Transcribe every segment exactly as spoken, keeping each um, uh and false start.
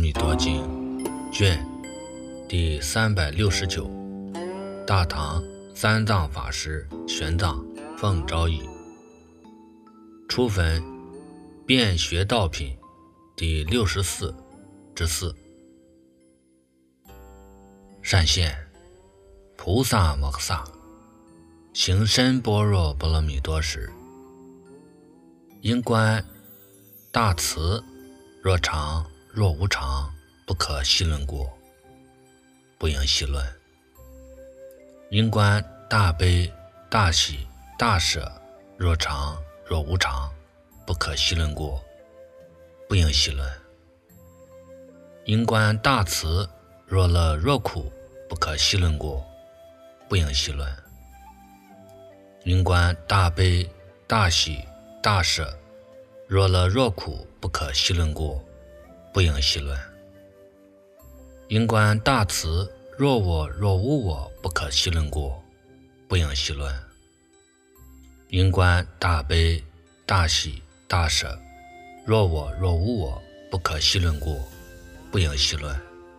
蜜多经卷第三百六十九，大唐三藏法师玄奘奉诏译，初分辩学道品第六十四之四。善现菩萨摩诃萨行深般若波罗蜜多时，因观大慈若常若无常，不可细论过，不应细论。因观大悲大喜大舍若常若无常，不可细论过，不应细论。因观大慈若乐若苦，不可细论过，不应细论。因观大悲大喜大舍若乐若苦，不可细论过，不应细论。因观大慈若我若无我，不可细论过，不应细论。因观大悲大喜大舍若我若无我，不可细论过，不应细论。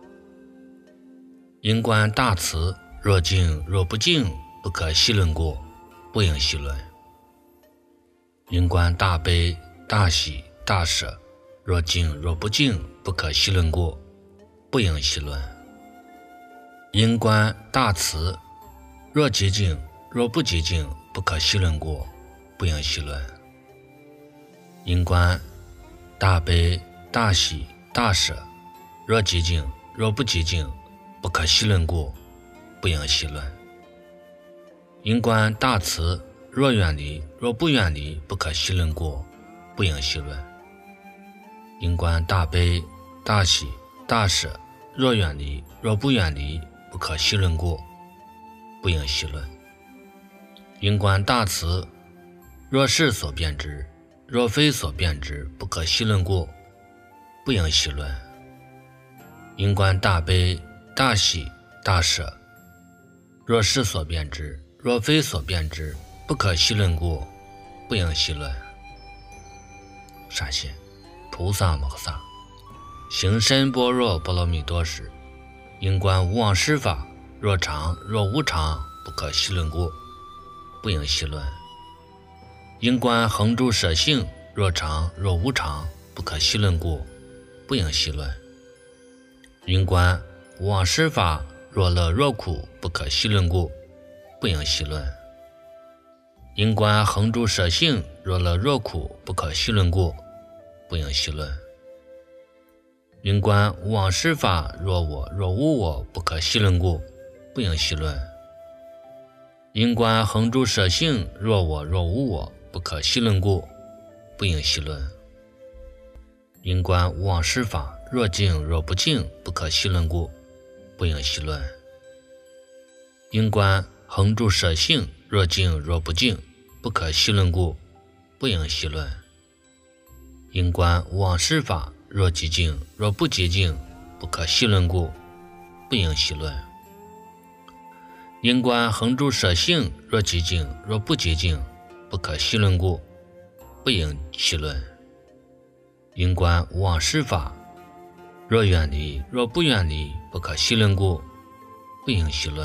因观大慈若净若不净，不可细论过，不应细论。因观大悲大喜大舍若净若不净，不可细论过，不应细论。因观大慈若极净若不极净，不可细论过，不应细论。因观大悲大喜大舍若极净若不极净，不可细论过，不应细论。因观大慈若远离若不远离，不可细论过，不应细论。因观大悲大喜大舍若远离若不远离，不可细论过，不应细论。因观大慈若是所变之若非所变之，不可细论过，不应细论。因观大悲大喜大舍若是所变之若非所变之，不可细论过，不应细论。善现菩萨摩诃萨行深般若波罗蜜多时，因观无妄施法若常若无常，不可细论过，不应细论。因观恒住舍性若常若无常，不可细论过，不应细论。因观无妄施法若乐若苦，不可细论过，不应细论。因观恒住舍性若乐若苦，不可细论过，不应细论。因观无妄施法若我若无我，不可细论过，不应细论。因观恒住舍性若我若无我，不可细论过，不应细论。因观无妄施法若净若不净，不可细论过，不应细论。因观恒住舍性若净若不净，不可细论过，不应细论。因观无妄施法若极净若不极净，不可细论过，不应细论。因观恒住舍性若极净若不极净，不可细论过，不应细论。因观无妄施法若远离若不远离，不可细论过，不应细论。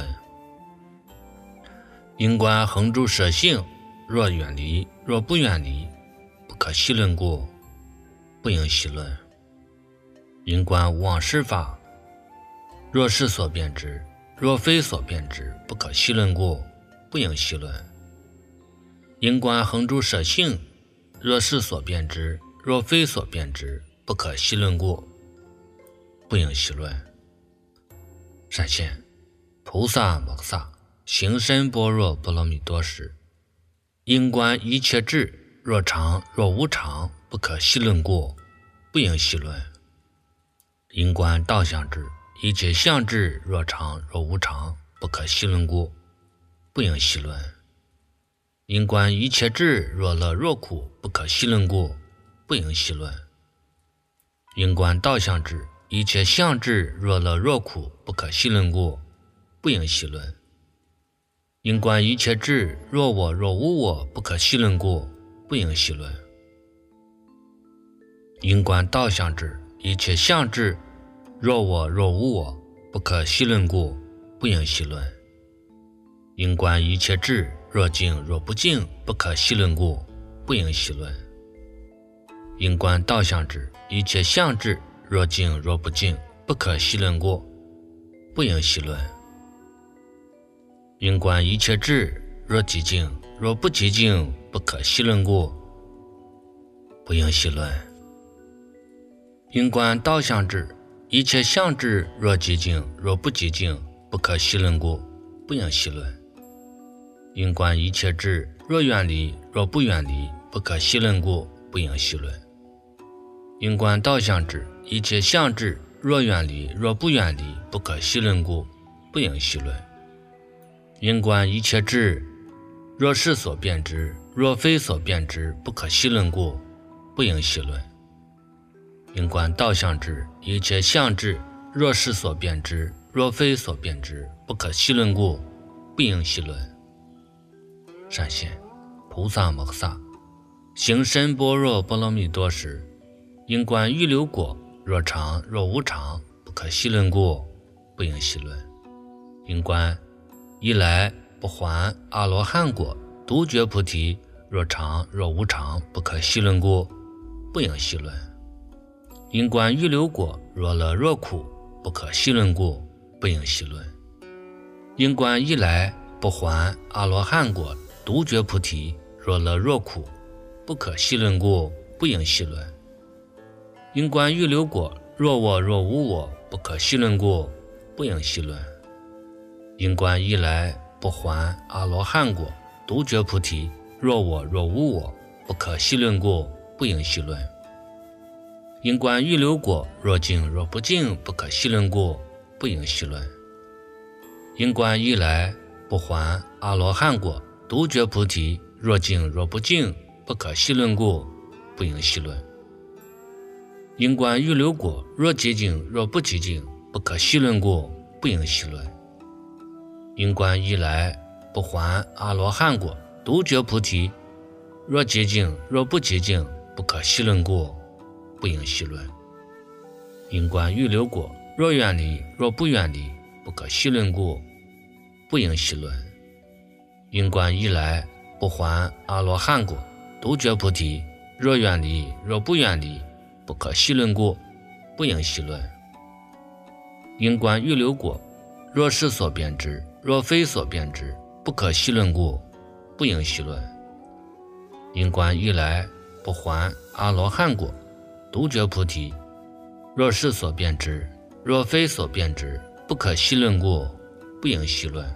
因观恒住舍性若远离若不远离，不可细论过，不应细论。因观无妄施法若是所变之若非所变之，不可细论过，不应细论。因观恒住舍性若是所变之若非所变之，不可细论过，不应细论。善现菩萨摩诃萨行深般若波罗蜜多时，因观一切智若常若无常，不可细论过，不应细论。因观道相智一切相智若常若无常，不可细论过，不应细论。因观一切智若乐若苦，不可细论过，不应细论。因观道相智一切相智若乐若苦，不可细论过，不应细论。因观一切智若我若无我，不可细论过，不应细论。因观道相智一切相智若我若无我，不可细论故，不应细论。因观一切智，若静若不静，不可细论故，不应细论。因观道相智，一切相智，若静若不静，不可细论故，不应细论。因观一切智，若寂静若不寂静，不可细论故，不应细论。因观道相智，一切相智，若寂静若不寂静，不可细论故，不应细论。因观一切智，若远离若不远离，不可细论故，不应细论。因观道相智，一切相智，若远离若不远离，不可细论故，不应细论。因观一切智，若是所变之，若非所变之，不可细论故，不应细论。因观道相智，一切相智，若是所变之，若非所变之，不可细论故，不应细论。善现菩萨摩诃萨行深般若波罗蜜多时，因观预流果，若常若无常，不可细论故，不应细论。因观一来不还阿罗汉果，独觉菩提，若常若无常，不可细论故，不应细论。因观预流果，若乐若苦，不可细论故，不应细论。因观一来不还阿罗汉果，独觉菩提，若乐若苦，不可细论故，不应细论。因观预流果，若我若无我，不可细论故，不应细论。因观一来不还阿罗汉果，独觉菩提，若我若无我，不可细论故，不应细论。因观预流果，若静若不静，不可细论故，不应细论。因观一来不还阿罗汉果，独觉菩提，若静若不静，不可细论故，不应细论。因观预流果，若寂静若不寂静，不可细论故，不应细论。因观一来不还阿罗汉果，独觉菩提，若寂静若不寂静，不可细论故，不应细论。因观预流果，若远离若不远离，不可细论故，不应细论。因观一来不还阿罗汉果，独觉菩提，若远离若不远离，不可细论故，不应细论。因观预流果，若是所变之，若非所变之，不可细论故，不应细论。因观一来不还阿罗汉果，独觉菩提，若是所变之，若非所变之，不可细论故，不应细论。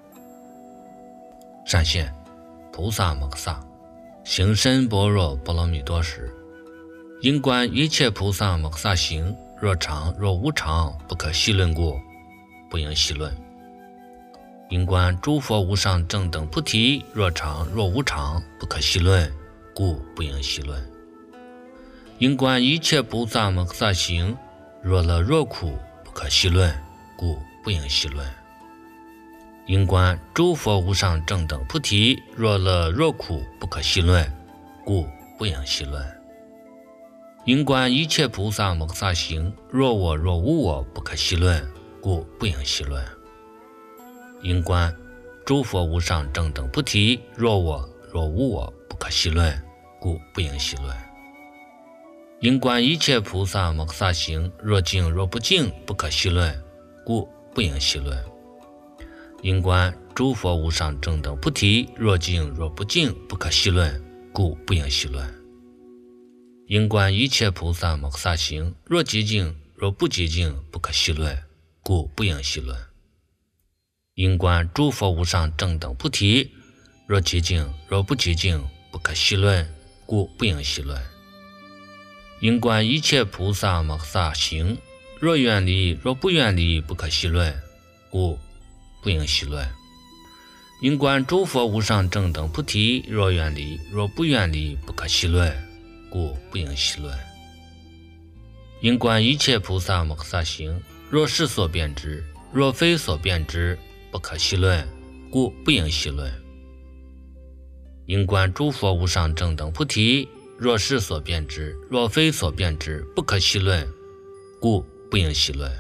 善现菩萨摩诃萨行深般若波罗蜜多时，因观一切菩萨摩诃萨行，若常若无常，不可细论故，不应细论。因观诸佛无上正等菩提，若常若无常，不可细论，故不应细论。因观一切菩萨摩诃萨行，若乐若苦，不可细论，故不应细论。因观诸佛无上正等菩提，若乐若苦，不可细论，故不应细论。因观一切菩萨摩诃萨行，若我若无我，不可细论，故不应细论。因观诸佛无上正等菩提，若我若无我，不可细论，故不应细论。因观一切菩萨摩诃萨行，若静若不静，不可细论，故不应细论。因观诸佛无上正等菩提，若静若不静，不可细论，故不应细论。因观一切菩萨摩诃萨行，若寂静若不寂静，不可细论，故不应细论。因观诸佛无上正等菩提，若寂静若不寂静，不可细论，故不应细论。因观一切菩萨摩诃萨行，若远离若不远离，不可细论，故不应细论。因观诸佛无上正等菩提，若远离若不远离，不可细论，故不应细论。因观一切菩萨摩诃萨行，若是所变之，若非所变之，不可细论，故不应细论。因观诸佛无上正等菩提，若是所变之，若非所变之，不可细论，故不应戏论。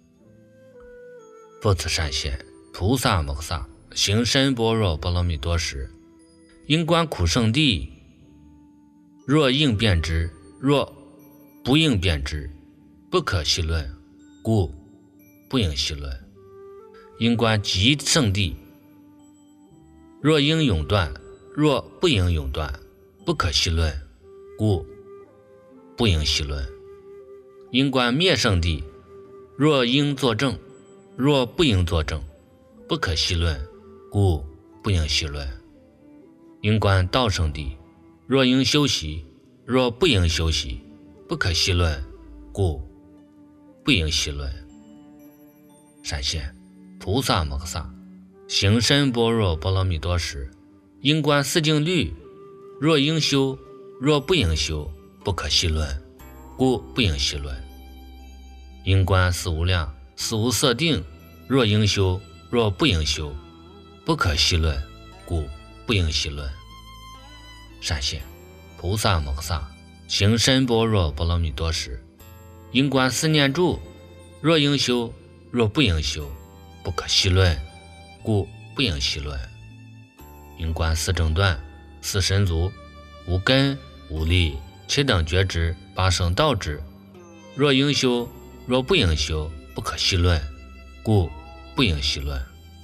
复次善现，菩萨摩诃萨行深般若波罗蜜多时，应观苦圣地，若应变之，若不应变之，不可戏论，故不应戏论。应观极圣地，若应永断，若不应永断，不可戏论，故不应戏论。应观灭圣地，若应作证，若不应作证，不可戏论，故不应戏论。应观道圣地，若应修习，若不应修习，不可戏论，故不应戏论。善现，菩萨摩诃萨行深般若波罗蜜多时，应观四境律，若应修，若不应修，不可戏论，故不应戏论。应观四无量、四无色定，若应修，若不应修，不可戏论，故不应戏论。善现，菩萨摩诃萨行深般若波罗蜜多时，应观四念住，若应修，若不应修，不可戏论，故不应戏论。应观四正断、四神足、无根、无力、七等觉知、八圣道之，若应修，若不应修，不可戏论，故不应戏论。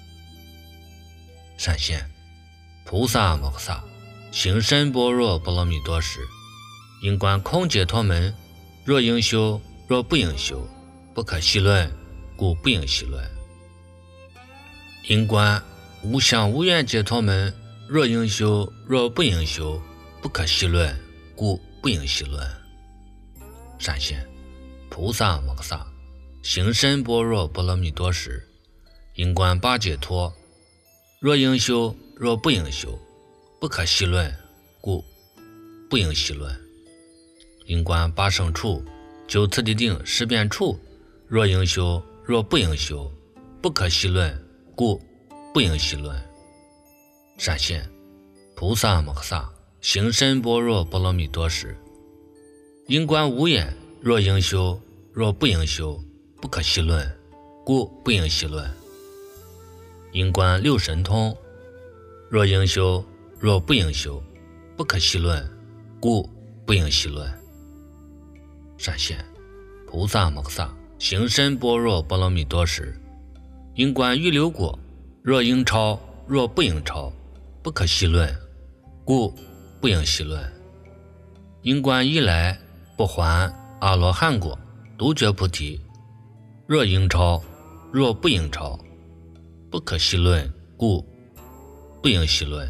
善现，菩萨摩诃萨行深般若波罗蜜多时，应观空解脱门，若应修，若不应修，不可戏论，故不应戏论。应观无想无愿解脱门，若应修，若不应修，不可戏论，故不应戏论。善现，菩萨摩诃萨行深般若波罗蜜多时，应观八解脱，若应修，若不应修，不可戏论，故不应戏论。应观八圣处、九次第定、十变处，若应修，若不应修，不可戏论，故不应戏论。善现，菩萨摩诃萨行深般若波罗蜜多时，应观无眼，若应修，若不应修，不可戏论，故不应戏论。应观六神通，若应修，若不应修，不可戏论，故不应戏论。善现，菩萨摩诃萨行深般若波罗蜜多时，应观预流果，若应超，若不应超，不可戏论，故不应戏论。应观一来不还阿罗汉果、独觉菩提，若应超，若不应超，不可戏论，故不应戏论。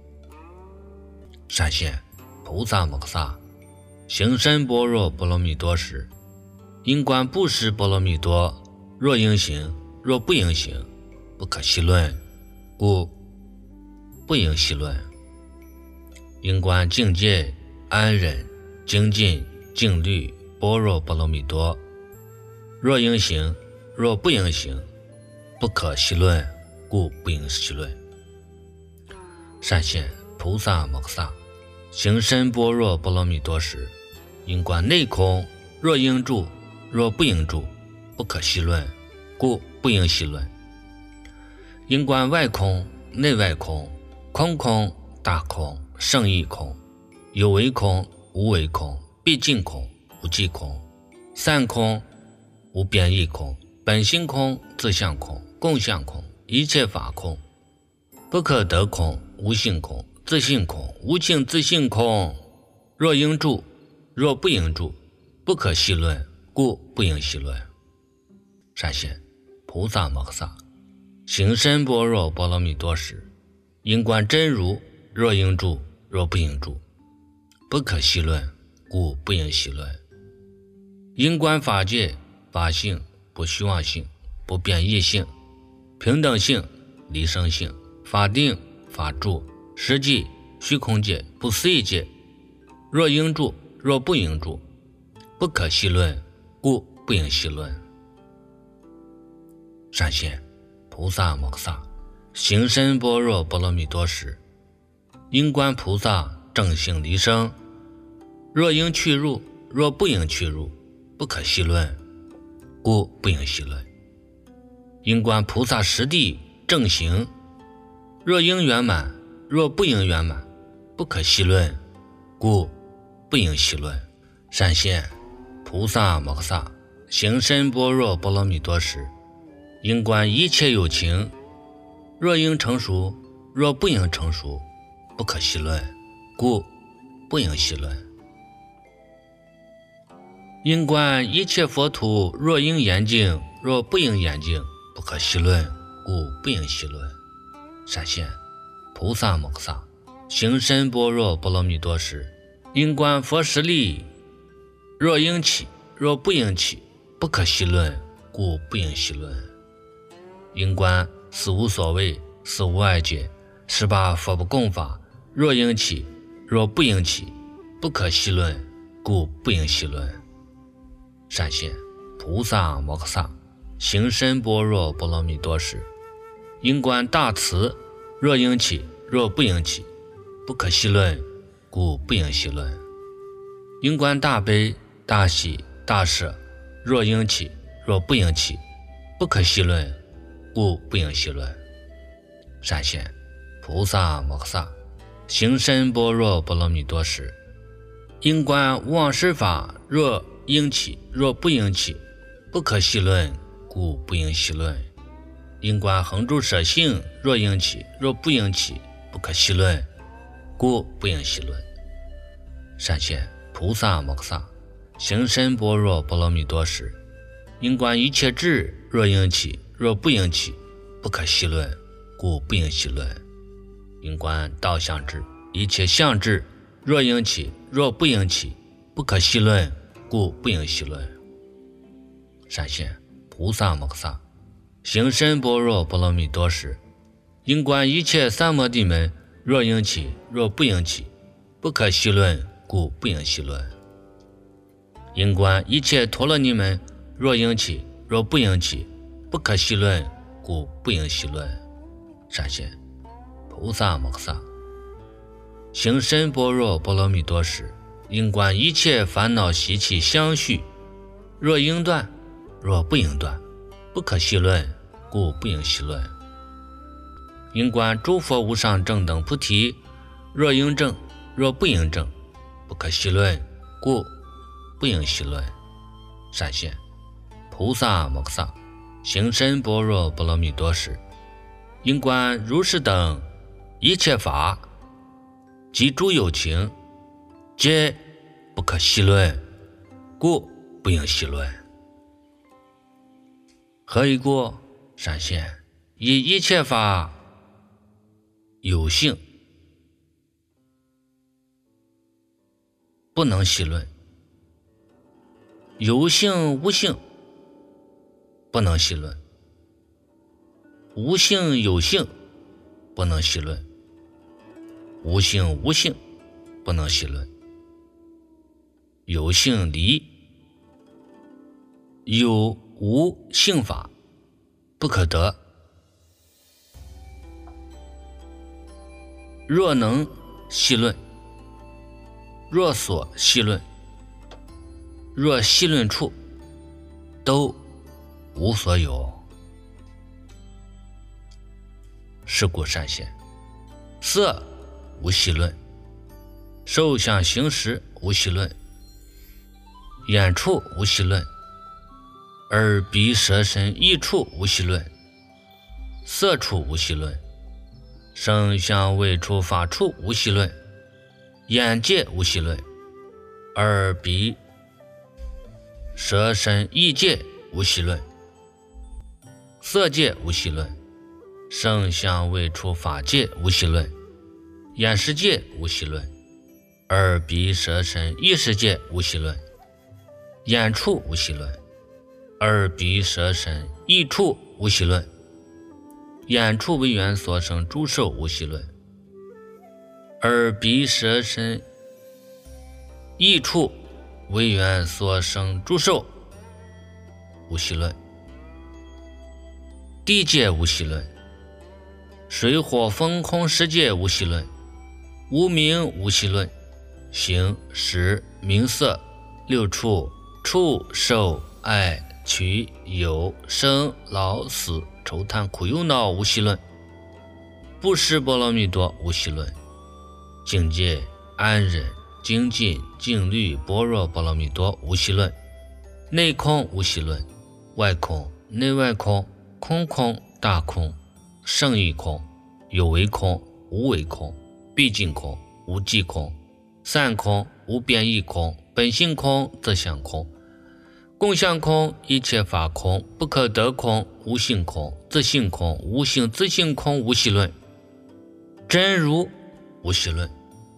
善现，菩萨摩诃萨行深般若波罗蜜多时，应观布施波罗蜜多，若应行，若不应行，不可戏论，故不应戏论。应观境界、安忍、精进、静虑、般若波罗蜜多，若应行，若不应行，不可戏论，故不应戏论。善现，菩萨摩诃萨行深般若波罗蜜多时，应观内空，若应住，若不应住，不可戏论，故不应戏论。应观外空、内外空、空空、大空、胜义空、有为空、无为空、毕竟空、无际空、散空、无边义空、本性空、自相空、共相空、一切法空、不可得空、无性空、自性空、无性自性空，若应住，若不应住，不可戏论，故不应戏论。善现，菩萨摩诃萨行深般若波罗蜜多时，应观真如，若应住，若不应住，不可戏论，故不应戏论。应观法界、法性、不虚妄性、不变异性、平等性、离生性、法定、法住、实际、虚空界、不思议界，若应住，若不应住，不可戏论，故不应戏论。善现，菩萨摩诃萨行深般若波罗蜜多时，应观菩萨正性离生，若应去入，若不应去入，不可戏论， 故不应戏论。因观菩萨实地正行，若应圆满，若不应圆满，不可戏论，故不应戏论。善现菩萨摩诃萨行深般若波罗蜜多时，应观一切有情，若应成熟，若不应成熟，不可戏论，故不应戏论。应观一切佛土，若应严净，若不应严净，不可戏论，故不应戏论。善现菩萨摩诃萨行深般若波罗蜜多时，应观佛实力，若应起，若不应起，不可戏论，故不应戏论。应观死无所谓，死无碍解，十八佛不共法，若应起，若不应起，不可戏论，故不应戏论。善现菩萨摩诃萨行深般若波罗蜜多时，应观大慈，若应起，若不应起，不可戏论，故不应戏论。应观大悲大喜大舍，若应起，若不应起，不可戏论，故不应戏论。善现菩萨摩诃萨行深般若波罗蜜多时，应观忘失法，若应起，若不应起，不可戏论，故不应戏论。应观恒住舍性，若应起，若不应起，不可戏论，故不应戏论。善现菩萨摩诃萨行深般若波罗蜜多时，应观一切智，若应起，若不应起，不可戏论，故不应戏论。应观道相智，一切相智，若应起，若不应起，不可戏论，故不应戏论。善现菩萨摩诃萨行深般若波罗蜜多时，应观一切三摩地门，若应起，若不应起，不可戏论，故不应戏论。应观一切陀罗尼门，若应起，若不应起，不可戏论，故不应戏论。善现菩萨摩诃萨行深般若波罗蜜多时，应观一切烦恼习气相续，若应断，若不应断，不可戏论，故不应戏论。应观诸佛无上正等菩提，若应正，若不应正，不可戏论，故不应戏论。善现菩萨摩诃萨行深般若波罗蜜多时，应观如是等一切法及诸有情，皆不可戏论，故不应戏论。何以故？善现以一切法有性，不能戏论；有性无性，不能戏论；无性有性，不能戏论；无性无性，不能戏论；有性离，有无性法，不可得。若能戏论，若所戏论，若戏论处，都无所有。是故善现色无戏论，受想行识无戏论，眼处无戏论，耳鼻舌身意处无戏论，色处无戏论，声香味触法处无戏论，眼界无戏论，耳鼻舌身意界无戏论，色界无戏论，声香味触法界无戏论，眼识界无戏论，耳鼻舌身意识界无戏论，眼处无戏论，耳鼻舌身意处无戏论，眼处为缘所生诸受无戏论，耳鼻舌身意处为缘所生诸受无戏论，地界无戏论，水火风空世界无戏论，无名无戏论，形识名色六处触受爱取有生老死愁叹苦忧恼无系论，不识波罗蜜多无系论，境界安忍精进静虑般若波罗蜜多无系论，内空无系论，外空内外空，空空大空，胜义空，有为空无为空，毕竟空无际空，散空无变异空，本性空则相空，共相空一切法空，不可得空无性空，自性空无性自性空无系论，真如无系论。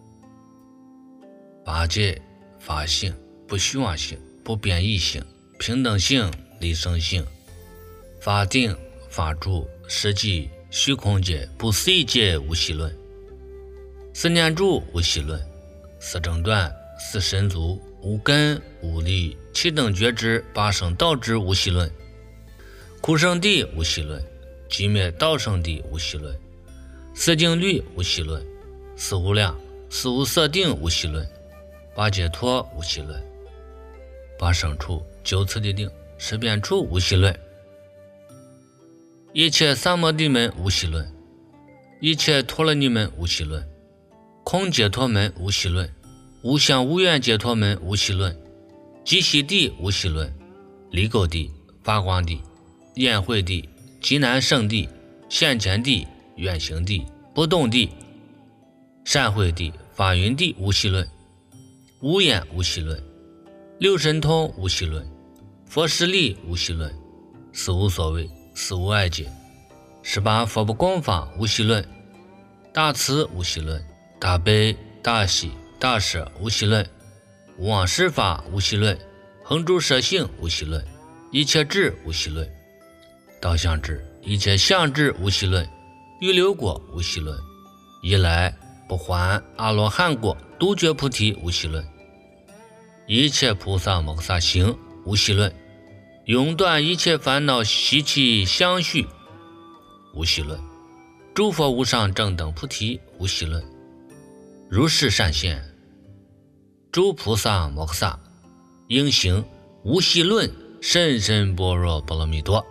法界法性不虚妄性不变异性平等性离生性，法定法住实际虚空界不思议界无系论，四念住无系论，四正断四神足无根无力七等觉知八圣道之无系论，苦圣地无系论，寂灭道圣地无系论，四静虑无系论，四无量四无色定无系论，八解脱无系论，八圣处九次第定十遍处无系论，一切三摩地门无系论，一切陀罗尼门无系论，空解脱门无系论，无相无愿解脱门无系论，极喜地无系论，离垢地发光地宴会地极难胜地现前地远行地不动地善会地法云地无系论，无眼无系论，六神通无系论，佛实力无系论，四无所谓四无碍解，十八佛不共法无系论，大慈无系论，大悲大喜大舍无系论，无妄施法无系论，恒住舍性无系论，一切智无系论，道相智一切相智无系论，预流果无系论，一来不还阿罗汉果独觉菩提无系论，一切菩萨摩诃萨行无系论，永断一切烦恼习气相续无系论，诸佛无上正等菩提无系论，如是善现诸菩萨摩诃萨应行无系论甚深般若波罗蜜多。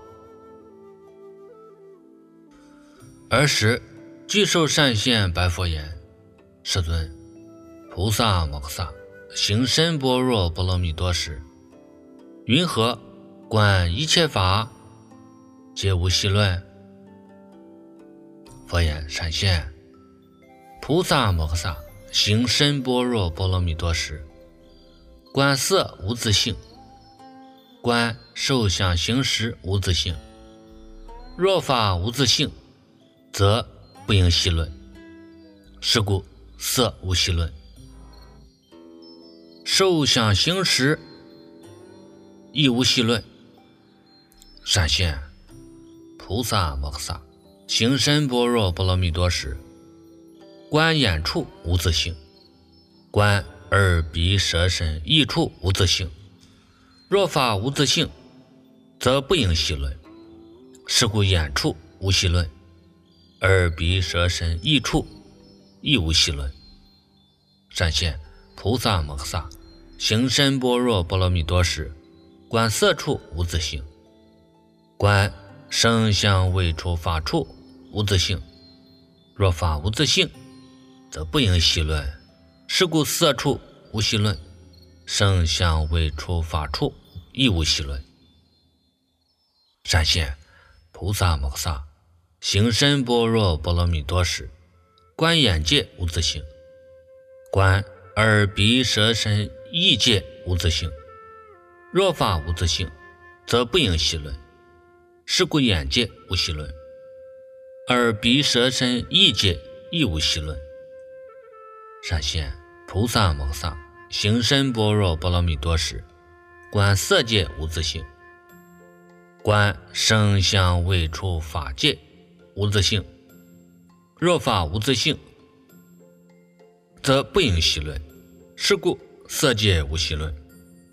尔时具受善现白佛言：世尊，菩萨摩诃萨行深般若波罗蜜多时，云何观一切法皆无系论？佛言：善现，菩萨摩诃萨行深般若波罗蜜多时，观色无自性，观受想行识无自性，若法无自性，则不应系论。是故色无系论，受想行识亦无系论。善现，菩萨摩诃萨行深般若波罗蜜多时，观眼处无自性，观耳鼻舌身意处无自性，若法无自性，则不应系论。是故眼处无系论，耳鼻舌身意处亦无系论。善现，菩萨摩诃萨行深般若波罗蜜多时，观色处无自性，观声香味触法处无自性，若法无自性，则不应系论。是故色处无系论，声香味触法处亦无系论。善现，菩萨摩诃萨行深般若波罗蜜多时，观眼界无自性，观耳鼻舌身意界无自性，若法无自性，则不应系论。是故眼界无系论，耳鼻舌身意界亦无系论。善现，菩萨摩诃萨行深般若波罗蜜多时，观色界无自性，观声香味触法界无自性，若法无自性，则不应系论。是故色界无系论，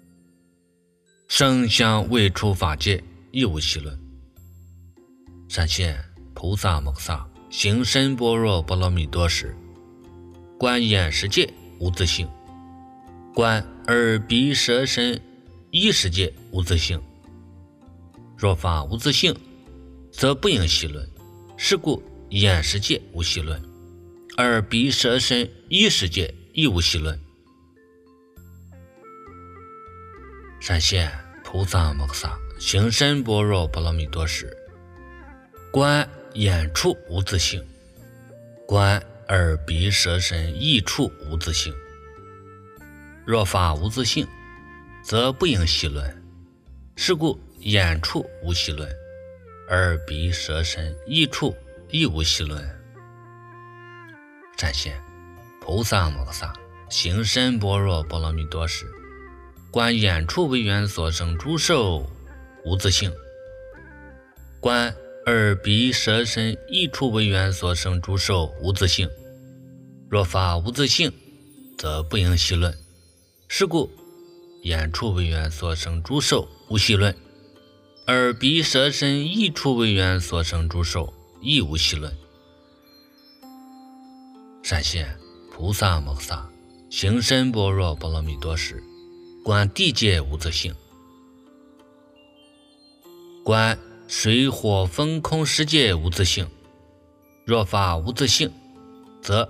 声香味触法界亦无系论。善现，菩萨摩诃萨行深般若波罗蜜多时，观眼识界无自性，观耳鼻舌身意识界无自性， 若法无自性，则不应习论。是故眼识界无习论，耳鼻舌身意识界亦无习论。闪现菩萨摩诃萨行深般若波罗蜜多时，观眼处无自性，观耳鼻舌身意处无自性。若法无自性，则不应习论。是故眼处无习论，耳鼻舌身意处亦无习论。闪现菩萨摩诃萨行深般若波罗蜜多时，观眼处为缘所生诸受无自性，观耳鼻舌身意处为缘所生诸受无自性。若法无自性，则不应习论。是故眼处为缘所生诸受无习论，耳鼻舌身意处为缘所生诸受亦无习论。闪现菩萨摩诃萨行深般若波罗蜜多时，观地界无自性，观水火风空世界无自性。若法无自性，则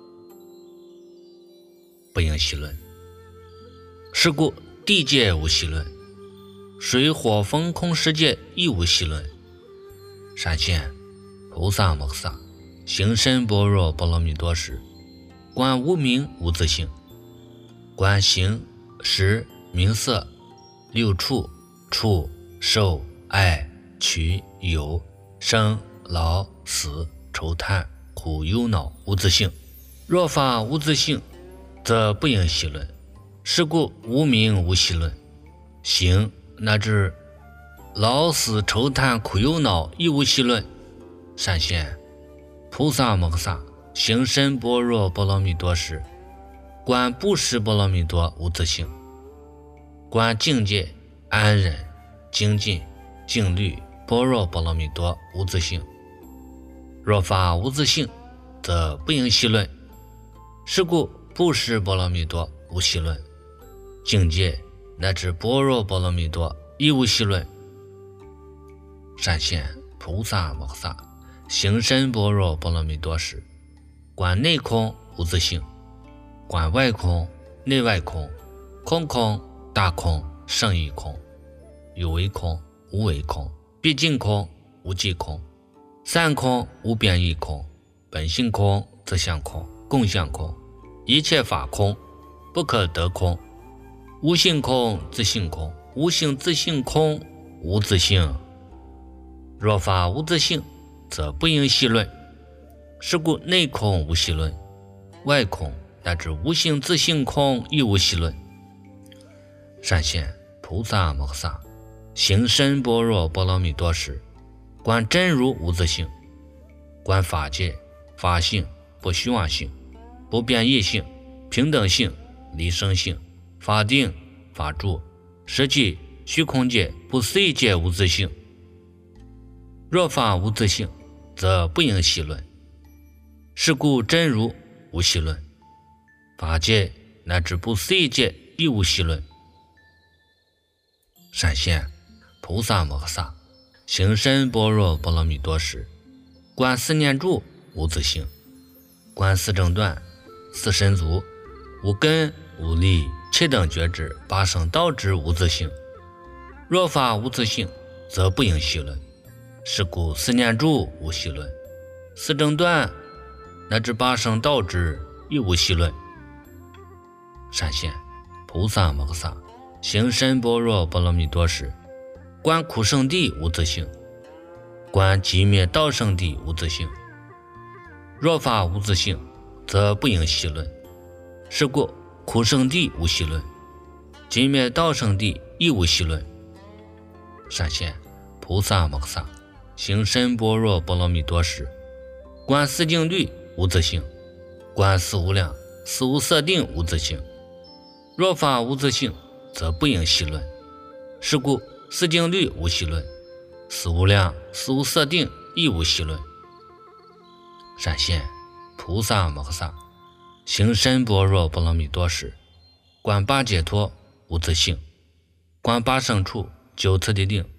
不应习论。是故地界无习论，水火风空世界亦无习论。闪现菩萨摩诃萨行深般若波罗蜜多时，观无明无自性，观形识名色六处触受爱取有生老死愁叹苦忧恼无自性。若法无自性，则不应习论。是故无明无习论，行乃至老死愁叹苦忧恼亦无习论。闪现菩萨摩诃萨行深般若波罗蜜多时，观布施波罗蜜多无自性，观境界安忍精进静虑般若波罗蜜多无自性。若法无自性，则不应习论。是故布施波罗蜜多无习论，境界乃至般若波罗蜜多亦无习论。闪现菩萨摩诃萨行深般若波罗蜜多时，观内空无自性，观外空内外空，空空大空胜义空，有为空无为空，毕竟空无际空，散空无边义空，本性空自相空共相空，一切法空不可得空，无性空自性空，无性自性空无自性。若法无自性，则不应习论。是故内空无习论，外空乃至无性自性空亦无习论。闪现菩萨摩诃萨行深般若波罗蜜多时，观真如无自性，观法界法性不虚妄性不变异性平等性离生性法定法住实际虚空界不思议界无自性。若法无自性，则不应习论。是故真如无习论，法界乃至不思议界亦无习论。闪现菩萨摩诃萨行深般若波罗蜜多时，观四念住无自性，观四正断四神足无根无力七等觉知八圣道之无自性。若法无自性，则不应习论。是故四念住无习论，四正断乃至八圣道之亦无习论。闪现菩萨摩诃萨行深般若波罗蜜多时，观苦圣地无自性，观寂灭道圣地无自性。若法无自性，则不应习论。是故苦圣地无习论，寂灭道圣地亦无习论。闪现菩萨摩诃萨行深般若波罗蜜多时，观四境律无自性，观四无量四无色定无自性。若法无自性，则不应习论。是故四境律无习论，四无量四无色定亦无习论。闪现菩萨摩诃萨行深般若波罗蜜多时，观八解脱无自性，观八圣处九次第定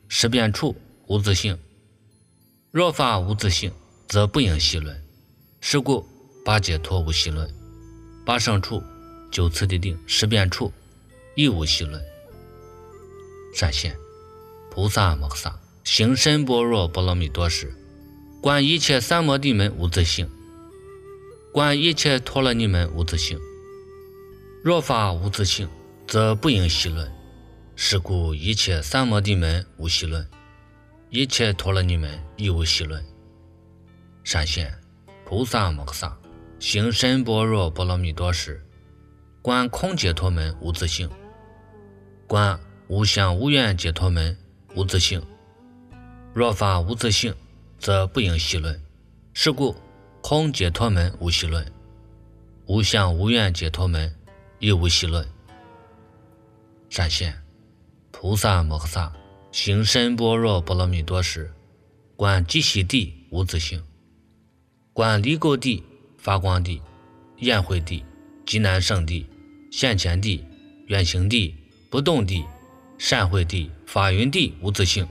识变处无自性。若法无自性，则不应细论。是故八解脱无细论，八胜处、九次第定、识变处亦无细论。善现菩萨摩诃萨行深般若波罗蜜多时，观一切三摩地门无自性，观一切陀罗尼门无自性。若法无自性，则不应细论。是故一切三摩地门无细论，一切陀罗尼门亦无细论。善现菩萨摩诃萨行深般若波罗蜜多时，观空解脱门无自性，观无相无愿解脱门无自性。若法无自性，则不应细论。是故空解脱门无细论，无相无愿解脱门亦无细论。善现菩萨摩诃萨行深般若波罗蜜多时，观极喜地无自性，观离垢地、发光地、焰慧地、极难胜地、现前地、远行地、不动地、善慧地、法云地无自性。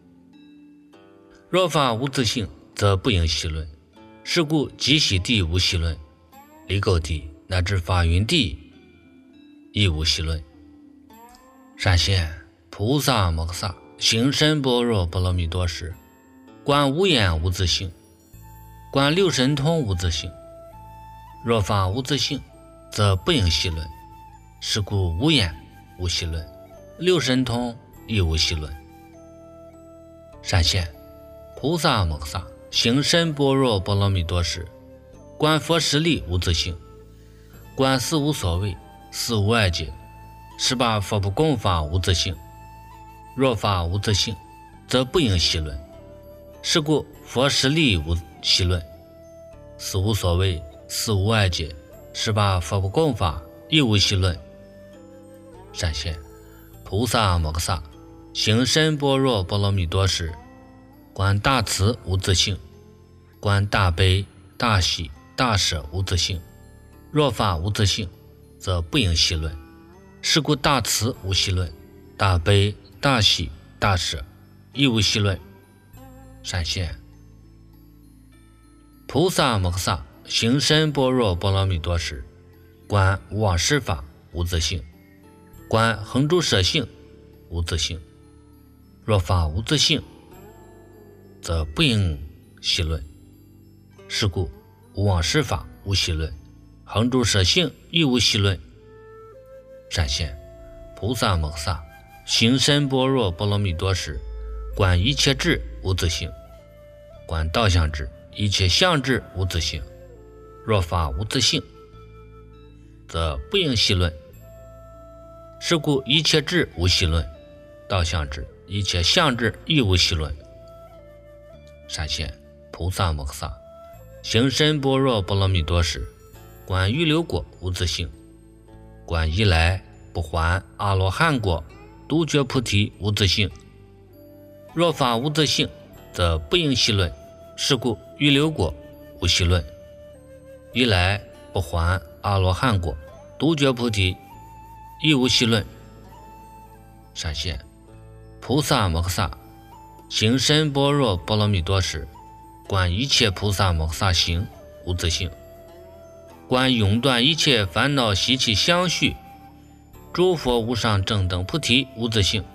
若法无自性，则不应细论。是故极喜地无细论，离垢地乃至法云地亦无细论。善现菩萨摩诃萨行深般若波罗蜜多时，观无眼无自性，观六神通无自性。若法无自性，则不应细论。是故无眼无细论，六神通亦无细论。善现菩萨摩诃萨行深般若波罗蜜多时，观佛实力无自性，观四无所谓、四无碍解、十八佛不共法无自性。若法无自性，则不应细论。是故佛实力无细论，四无所谓、四无碍解、十八佛不共法亦无细论。善现菩萨摩诃萨行深般若波罗蜜多时，观大慈无自性，观大悲、大喜、大舍无自性。若法无自性，则不应细论。是故大慈无细论，大悲、大喜、大舍亦无细论。善现菩萨摩诃萨行深般若波罗蜜多时，观无妄施法无自性，观恒诸舍性无自性。若法无自性，则不应细论。是故无妄施法无细论，恒诸舍性亦无细论。善现菩萨摩诃萨行深般若波罗蜜多时，观一切智无自性，观道相智、一切相智无自性。若法无自性，则不应细论。是故一切智无细论，道相智、一切相智亦无细论。善现菩萨摩诃萨行深般若波罗蜜多时，观预流果无自性，观一来不还阿罗汉果独觉菩提无自性。若法无自性，则不应细论。是故预流果无细论，一来不还阿罗汉果独觉菩提亦无细论。善现菩萨摩诃萨行深般若波罗蜜多时，观一切菩萨摩诃萨行无自性，观永断一切烦恼习气相续诸佛无上正等菩提无自性。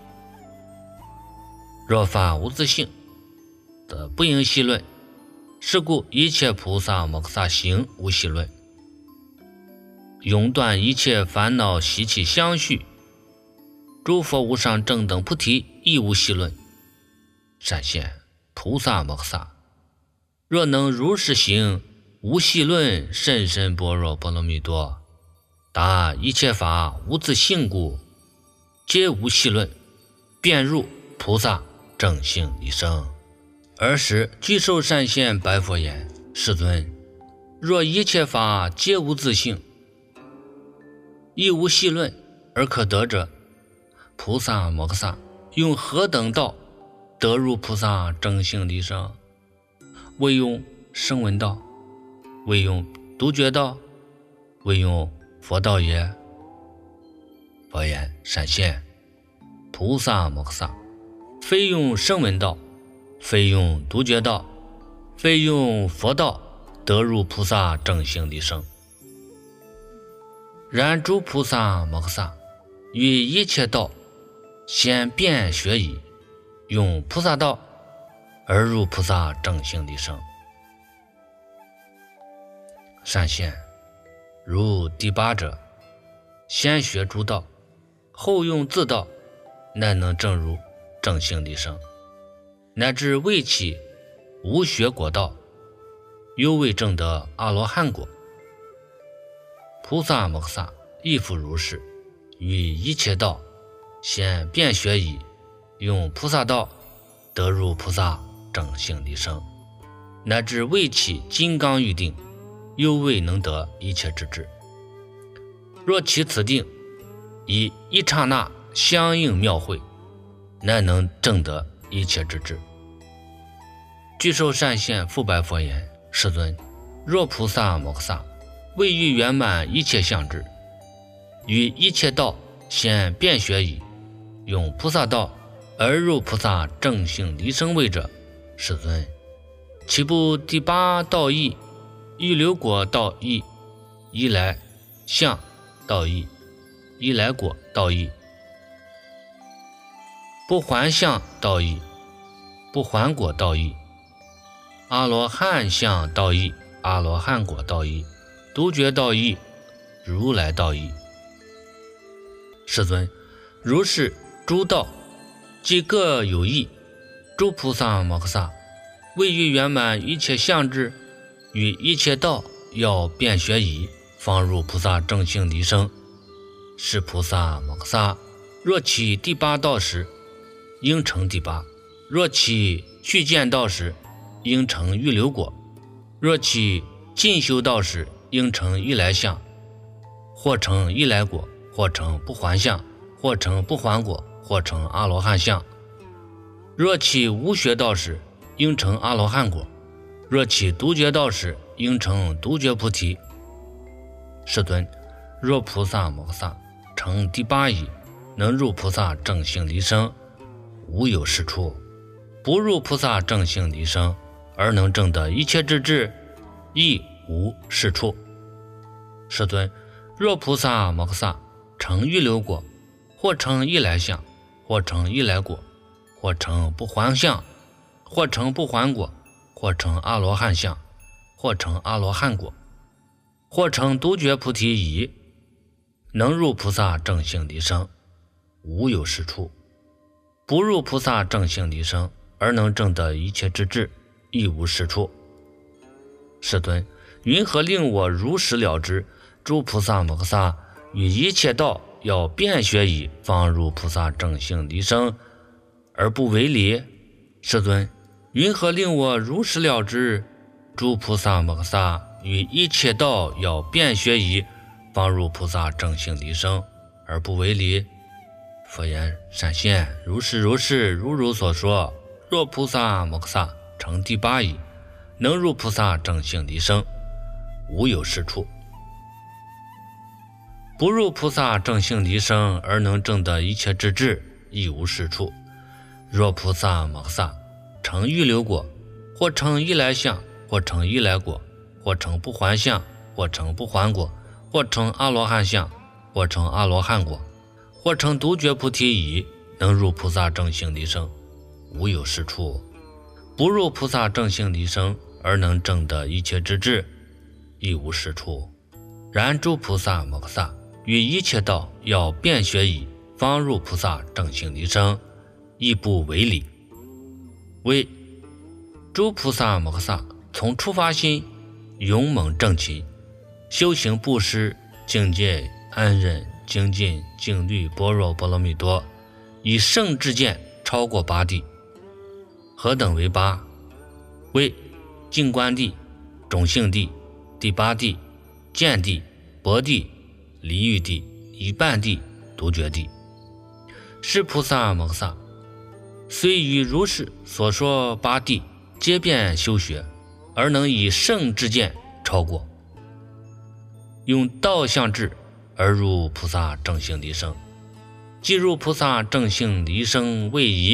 若法无自性，则不应细论。是故一切菩萨摩诃萨行无细论，永断一切烦恼习气相续诸佛无上正等菩提亦无细论。善现菩萨摩诃萨若能如是行无细论甚深般若波罗蜜多，答一切法无自性故，皆无细论，便入菩萨正性离生。尔时具受善现白佛言：世尊，若一切法皆无自性，亦无细论而可得者，菩萨摩诃萨用何等道得入菩萨正性离生？为用声闻道，为用独觉道，为用佛道也。佛言：善现菩萨摩诃萨非用声闻道，非用独觉道，非用佛道，得入菩萨正性离生。然诸菩萨摩诃萨于一切道先遍学矣，用菩萨道而入菩萨正性离生。善现，如第八者，先学诸道，后用自道，乃能证入正性离生，乃至未起无学果道，犹未证得阿罗汉果。菩萨摩诃萨亦复如是，于一切道先遍学矣，用菩萨道得入菩萨正性离生，乃至未起金刚喻定，犹未能得一切之智。若起此定，以一刹那相应妙会，乃能证得一切之智。具受善现复白佛言：世尊，若菩萨摩诃萨为欲圆满一切相智，于一切道先遍学矣，用菩萨道而入菩萨正性离生位者，世尊，岂不第八道义、预流果道义、一来相道义、一来果道义、不还相道义、不还果道义、阿罗汉相道义、阿罗汉果道义、独觉道义、如来道义？世尊，如是诸道即各有异，诸菩萨摩诃萨为欲圆满一切相智，与一切道要遍学矣，方入菩萨正性离生。是菩萨摩诃萨若起第八道时，应成第八；若起去见道时，应成预流果；若起进修道时，应成一来相，或成一来果，或成不还相，或成不还果，或成阿罗汉相。若起无学道时，应成阿罗汉果；若起独觉道时，应成独觉菩提。世尊，若菩萨摩诃萨成第八义，能入菩萨正性离生，无有是处；不入菩萨正性离生，而能证得一切之智，亦无是处。世尊，若菩萨摩诃萨成预流果，或成一来相，或成一来果，或成不还相，或成不还果，或成阿罗汉相，或成阿罗汉果，或成独觉菩提已，能入菩萨正性离生，无有是处；不入菩萨正性离生，而能证得一切之智，亦无是处。世尊，云何令我如实了知诸菩萨摩诃萨与一切道要遍学矣，方入菩萨正性离生，而不违离？世尊，云何令我如实了知诸菩萨摩诃萨与一切道要遍学矣，方入菩萨正性离生，而不违离？佛言：善现，如是如是，如如所说。若菩萨摩诃萨成第八义，能入菩萨正性离生，无有是处；不入菩萨正性离生，而能证得一切之智，亦无是处。若菩萨摩诃萨成预流果，或成一来相，或成一来果，或成不还相，或成不还果，或成阿罗汉相，或成阿罗汉果，或成独觉菩提已，能入菩萨正性离生，无有是处；不入菩萨正性离生，而能证得一切之智，亦无是处。然诸菩萨摩诃萨于一切道要遍学矣，方入菩萨正性离生，亦不违理。为诸菩萨摩诃萨从初发心勇猛正勤，修行布施、境界、安忍、精进、静虑、般若波罗蜜多，以圣智见超过八地。何等为八？为净观地、种性地、第八地、见地、薄地、离欲地、一半地、独觉地。是菩萨摩诃萨虽于如是所说八地皆遍修学，而能以圣智见超过，用道相智而入菩萨正性离生。即入菩萨正性离生位移，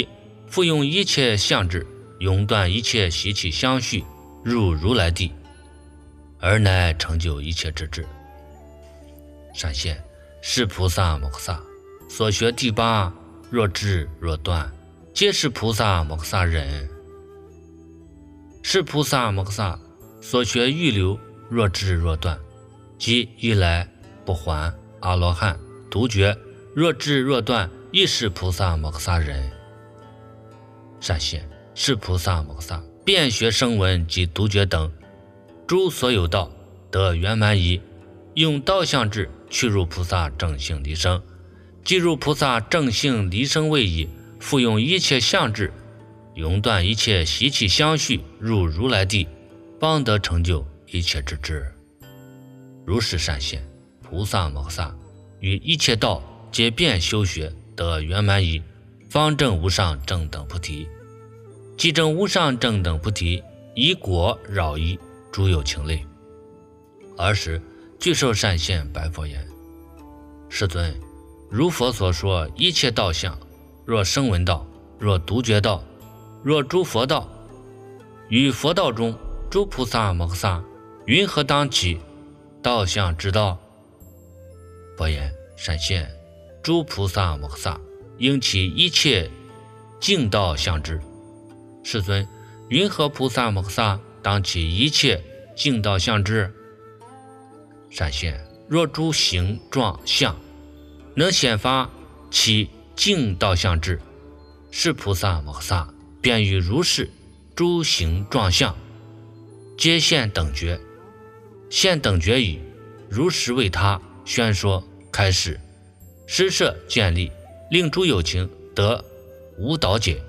复用一切相智，永断一切习气相续，入如来地，而乃成就一切之智。闪现是菩萨摩诃萨所学第八，若智若断，皆是菩萨摩诃萨忍。是菩萨摩诃萨所学预流，若智若断，即一来不还阿罗汉独觉，若智若断，亦是菩萨摩诃萨忍。闪现是菩萨摩诃萨遍学声闻及独觉等诸所有道得圆满矣，用道相智去入菩萨正性离生，即入菩萨正性离生位矣，复用一切相智，永断一切习气相续，入如来地，方得成就一切之智。如是闪现菩萨摩诃萨于一切道皆遍修学得圆满矣，方证无上正等菩提。即证无上正等菩提，以果扰一诸有情类。尔时具受善现白佛言：世尊，如佛所说一切道相，若声闻道，若独觉道，若诸佛道，于佛道中诸菩萨摩诃萨云何当起道相之道？佛言：闪现诸菩萨摩诃萨应起一切净道相之。世尊，云何菩萨摩诃萨当起一切净道相之？闪现若诸形状相能显发其净道相之，是菩萨摩诃萨便于如是诸形状相皆现等觉，现等觉已，如实为他宣说开示，施设建立，令诸有情得无倒解，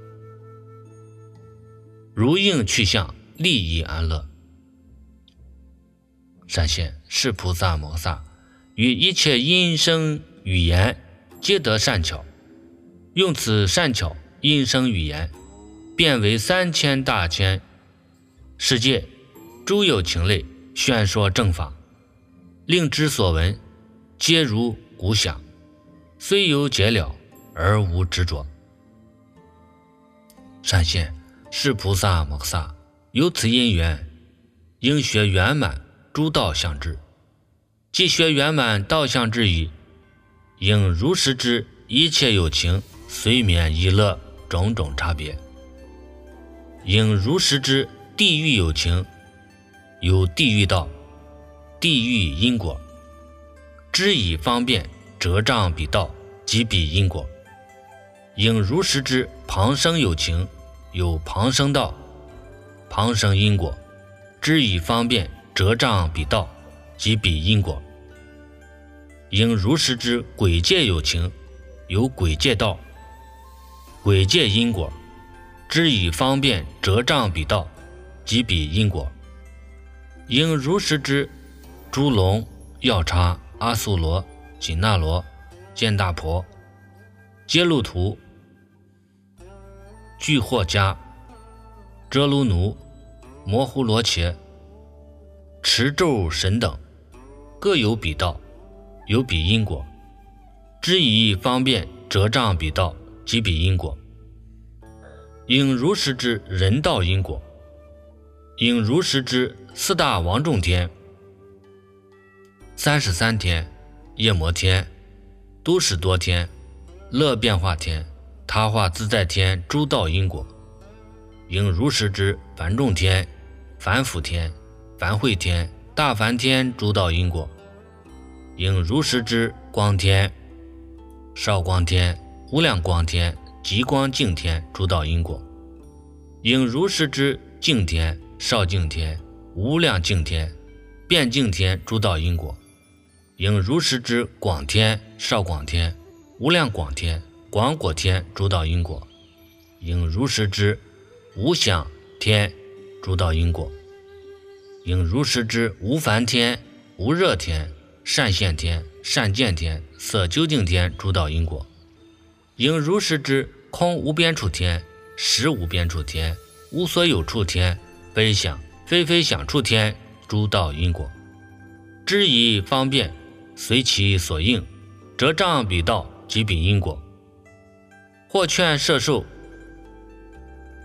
如应去向，利益安乐。闪现是菩萨摩诃萨于一切音声语言皆得善巧，用此善巧音声语言，变为三千大千世界诸有情类宣说正法，令之所闻皆如鼓响，虽有解了而无执着。闪现是菩萨摩诃萨由此因缘，应学圆满诸道相智，既学圆满道相智已，应如实知一切有情随眠依乐种种差别，应如实知地狱有情有地狱道、地狱因果，知以方便折障彼道及彼因果，应如实知旁生有情有旁生道、旁生因果，知以方便折障彼道及彼因果，应如实知鬼界有情有鬼界道、鬼界因果，知以方便折障彼道及彼因果，应如实知诸龙、药叉、阿素罗、紧那罗、犍大婆、揭路图、俱获迦、遮卢奴、摩呼罗伽、持咒神等，各有彼道，有彼因果，知以方便折障彼道及彼因果，应如实知人道因果，应如实知四大王众天、三十三天、夜摩天、都史多天、乐变化天、他化自在天诸道因果，应如实知梵众天、梵辅天、梵会天、大梵天诸道因果，应如实知光天、少光天、无量光天、极光净天诸道因果，应如实知净天、少净天、无量净天、变净天诸道因果，应如实知广天、少广天、无量广天、广果天诸道因果，应如实知无想天诸道因果，应如实知无烦天、无热天、善现天、善见天、色究竟天诸道因果，应如实知空无边处天、实无边处天、无所有处天、非想非非想处天诸道因果，知以方便随其所应折障彼道及彼因果，或劝摄受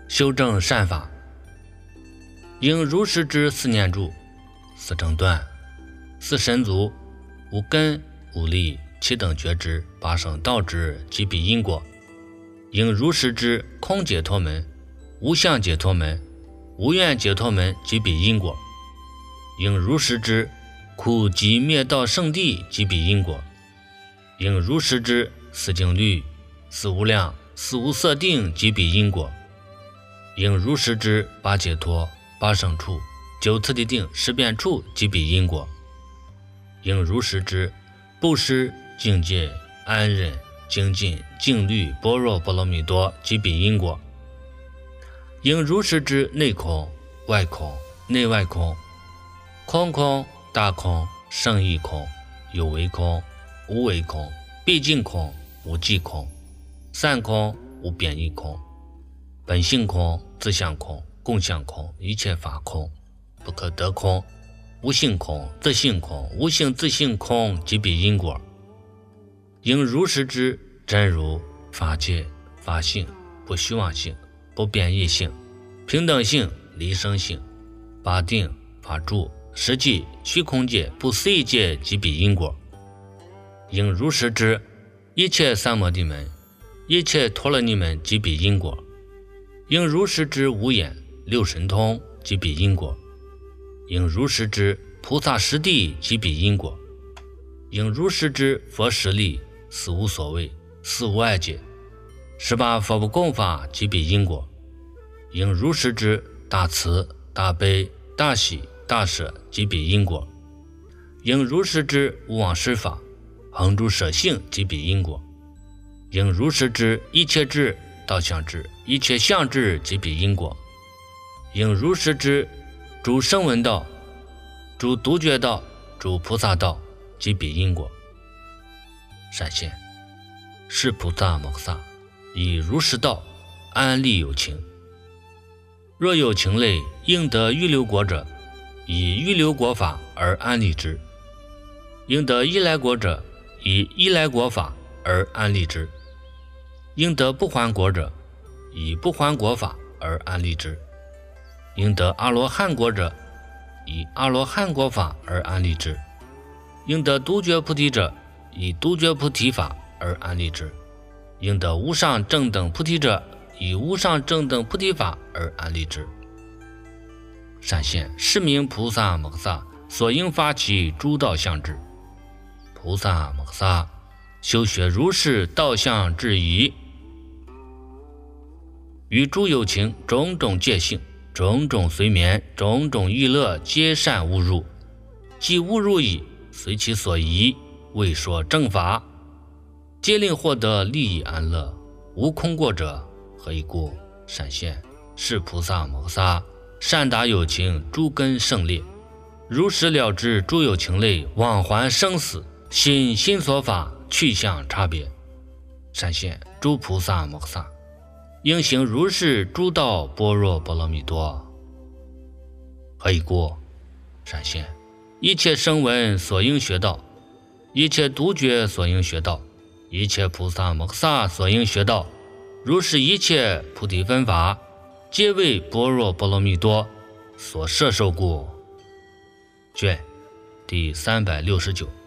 修正善法，应如实知四念住、四正断、四神足、无根、无力、七等觉知、八圣道知及彼因果，应如实知空解脱门、无相解脱门、无愿解脱门及彼因果，应如实知苦集灭道圣地及彼因果，应如实知四境律、四无量、四无色定及彼因果，应如实知八解脱、八圣处、九次第定、十变处及彼因果，应如实知布施、境界、安忍、精进、静虑、般若波罗蜜多及彼因果，应如实知内空、外空、内外空、空空、大空、圣义空、有为空、无为空、毕竟空、无际空、散空、无贬义空、本性空、自相空、共相空、一切法空、不可得空、无性空、自性空、无性自性空及彼因果，应如实知真如、法界、法性、不虚妄性、不变异性、平等性、离生性、法定、法住、实际、虚空界、不思议界及彼因果，应如实知一切三摩地门、一切陀罗尼门及彼因果，应如实知五眼、六神通及彼因果，应如实知菩萨实地及彼因果，应如实知佛实力、四无所谓、四无碍界、十八佛不共法及彼因果，应如实知大慈、大悲、大喜、大舍及彼因果，应如实知无妄施法、恒诸舍性及彼因果，应如实知一切智、道相智、一切相智及彼因果，应如实知诸声闻道、诸独觉道、诸菩萨道及彼因果。闪现是菩萨摩诃萨以如实道安立有情，若有情类应得预流果者，以预流果法而安立之；应得依来果者，以依来果法而安立之；应得不还果者，以不还果法而安立之；应得阿罗汉果者，以阿罗汉果法而安立之；应得独觉菩提者，以独觉菩提法而安立之；应得无上正等菩提者，以无上正等菩提法而安立之。闪现是名菩萨摩诃萨所应发起诸道相智。菩萨摩诃萨修学如是道相智仪，与诸有情种种戒性、种种随眠、种种欲乐，皆善误入，既误入矣，随其所宜，未说正法，皆令获得利益安乐，无空过者，何以故？闪现是菩萨摩诃萨善达有情诸根胜劣，如实了知诸有情类往还生死、心心所法去向差别。闪现诸菩萨摩诃萨应行如是诸道般若波罗蜜多。何以故？闪现一切声闻所应学道，一切独觉所应学道，一切菩萨摩诃萨所应学道，如是一切菩提分法，皆为般若波罗蜜多所摄受故。卷第三百六十九。